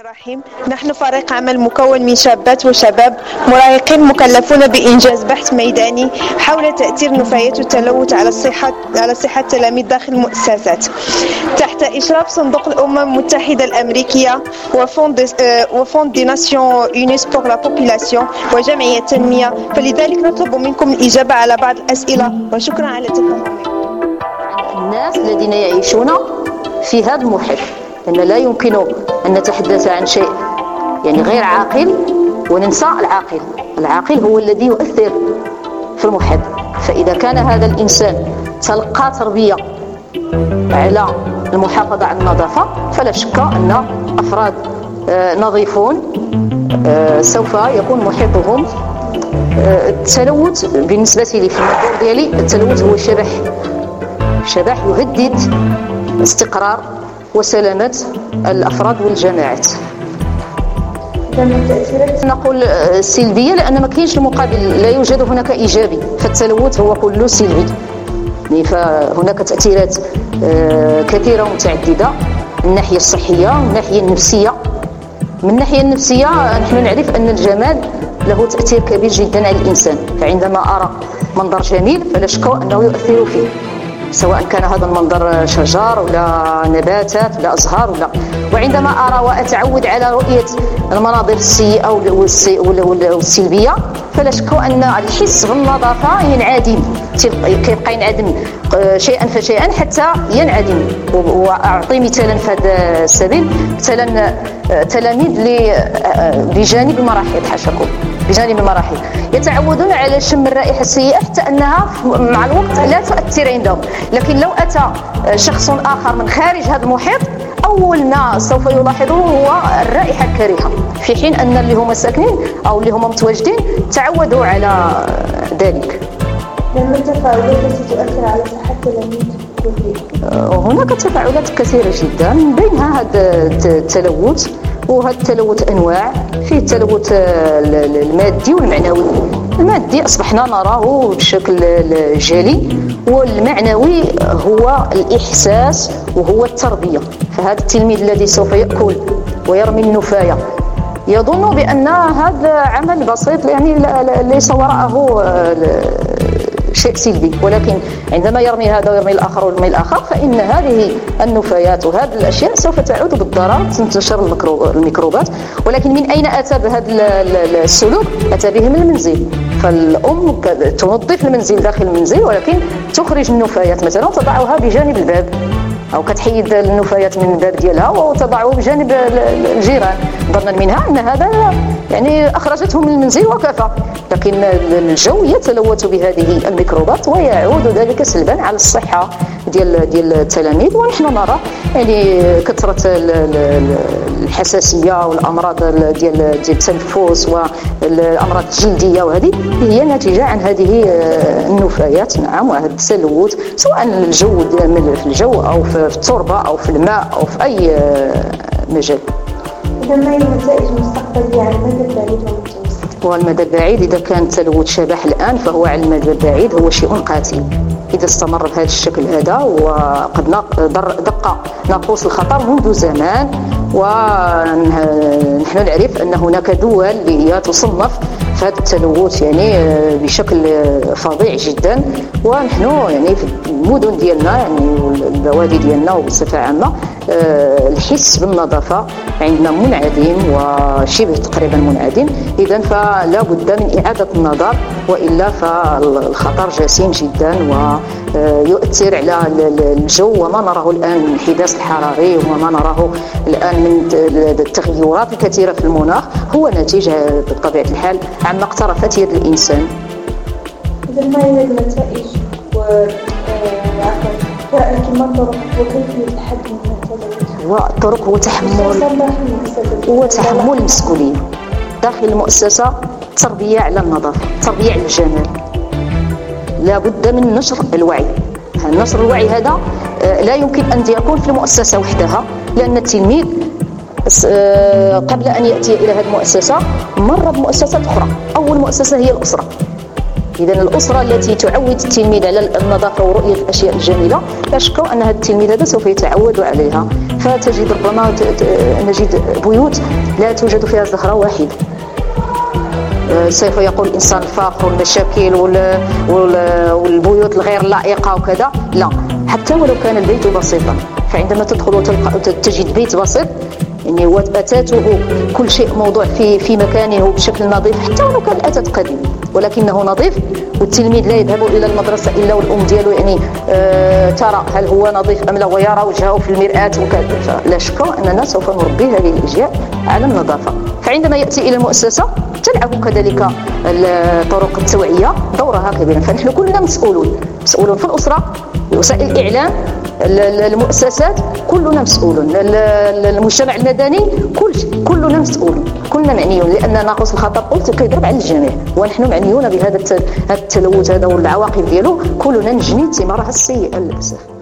الرحيم. نحن فريق عمل مكون من شابات وشباب مراهقين مكلفون بإنجاز بحث ميداني حول تأثير نفايات التلوث على صحة التلاميذ داخل المؤسسات تحت إشراف صندوق الأمم المتحدة الأمريكية وفوند دي ناسيون يونيس بور لا بوبولاسيون وجمعية التنمية، فلذلك نطلب منكم الإجابة على بعض الأسئلة وشكرا على تفهمكم. الناس الذين يعيشون في هذا المحيط، أن لا يمكن أن نتحدث عن شيء يعني غير عاقل وننسى العاقل. العاقل هو الذي يؤثر في المحيط. فإذا كان هذا الإنسان تلقى تربية على المحافظة على النظافة فلا شك أن أفراد نظيفون سوف يكون محيطهم. التلوث بالنسبة لي في المنظور ديالي، التلوث هو شبح يهدد استقرار وسلامة الأفراد والجماعات. نقول سلبية لأن ما كاينش المقابل، لا يوجد هناك إيجابي، فالتلوث هو كله سلبي. فهناك تأثيرات كثيرة ومتعددة من الناحية الصحية ومن الناحية النفسية. من الناحية النفسية نحن نعرف أن الجمال له تأثير كبير جدا على الإنسان، فعندما أرى منظر جميل فلا شك أنه يؤثر فيه، سواء كان هذا المنظر شجر ولا نباتات ولا أزهار وعندما أرى وأتعود على رؤية المناظر السيئة والسلبية فلا شك أن الحس بالنظافة ينعدم، كيبقى ينعدم شيئا فشيئا حتى ينعدم. وأعطي مثالا في هذا السبيل، مثلا تلاميذ بجانب المراحل، حاشاكم بجانب المراحل يتعودون على شم الرائحة السيئة حتى أنها مع الوقت لا تؤثر عندهم. لكن لو أتى شخص آخر من خارج هذا المحيط أول ما سوف يلاحظه هو الرائحة الكريهة، في حين أن اللي هم ساكنين أو اللي هم متواجدين تعودوا على ذلك. لما التفاعلات التي تؤثر على صحة التلاميذ؟ هناك تفاعلات كثيرة جدا، بينها هذا التلوث. وهذا التلوث أنواع، فيه التلوث المادي والمعنوي. المادي أصبحنا نراه بشكل جلي، والمعنوي هو الإحساس وهو التربية. فهذا التلميذ الذي سوف يأكل ويرمي النفاية يظن بأن هذا عمل بسيط، يعني ليس وراءه شيء سلبي، ولكن عندما يرمي هذا ويرمي الآخر ويرمي الآخر فإن هذه النفايات وهذه الأشياء سوف تعود بالضرر، تنتشر الميكروبات. ولكن من أين أتى بهذا السلوك؟ أتى به من المنزل. فالأم تنظف المنزل داخل المنزل، ولكن تخرج النفايات مثلا وتضعها بجانب الباب، أو كتحيد النفايات من الباب ديالها وتضعه بجانب الجيران، ظنا منها أن هذا يعني أخرجته من المنزل وكفى. لكن الجو يتلوث بهذه الميكروبات ويعود ذلك سلبا على الصحة ديال التلاميذ. ونحن نرى يعني كثرة الحساسية والأمراض ديال التنفس والأمراض الجلدية، وهذه هي ناتجة عن هذه النفايات. نعم، وهذا التلوث سواء الجو في الجو أو في التربة أو في الماء أو في أي مجال. إذا ما هي النتائج المستقبلية على المدى البعيد والمتوسط؟ والمدى البعيد إذا كان تلوث شبح الآن فهو على المدى البعيد هو شيء قاتل. إذا استمر بهذا الشكل هذا وقد دق ناقوس الخطر منذ زمان، ونحن نعرف أن هناك دول اللي هي تصنف في هذا التلوث يعني بشكل فظيع جدا. ونحن يعني في المدن ديالنا يعني والبوادي ديالنا وبصفة عامة الحس بالنظافة عندنا منعدم وشبه تقريبا منعدم. إذن فلا بد من إعادة النظر، وإلا فالخطر جسيم جدا ويؤثر على الجو. وما نراه الآن من الانحداث الحراري وما نراه الآن من التغيرات الكثيرة في المناخ هو نتيجة بطبيعة الحال عما اقترفت يد الإنسان. إذا ما هي النتائج كما الطرق وكيفية الحد من التلوث؟ والطرق هو تحمل المسؤولية داخل المؤسسة، تربية على النظافة، تربية على الجمال. لا بد من نشر الوعي. نشر الوعي هذا لا يمكن أن يكون في المؤسسة وحدها، لأن التلميذ قبل أن يأتي إلى هذه المؤسسة مر بمؤسسات أخرى. أول مؤسسة هي الأسرة، إذا الأسرة التي تعود التلميذ على النظافة ورؤية الأشياء الجميلة لا شك أن هذا التلميذ هذا سوف يتعود عليها. فتجد ربما نجد بيوت لا توجد فيها زهرة واحدة. سوف يقول الإنسان الفقر والمشاكل والبيوت الغير لائقة وكذا، لا، حتى ولو كان البيت بسيطا، فعندما تدخل تجد بيت بسيط يعني وأتاته كل شيء موضوع في مكانه بشكل نظيف، حتى ولو كان الأثاث قديم ولكنه نظيف، والتلميذ لا يذهب إلى المدرسة إلا والأم ديالو يعني ترى هل هو نظيف أم لا، ويرى وجهه في المرآة وكذا. فلا شك أننا سوف نربي هذه الأجيال على النظافة. فعندما يأتي إلى المؤسسة تلعب كذلك طرق التوعية دورها كبيرا. فنحن كلنا مسؤولون في الأسرة، وسائل الإعلام، المؤسسات، كلنا مسؤولون، المجتمع المدني، كلنا مسؤولون، كلنا معنيون، لأن ناقص الخطر قلت كيضرب على الجميع، ونحن معنيون بهذا التلوث هذا والعواقب ديالو، كلنا نجني ثمارها السيئة للأسف.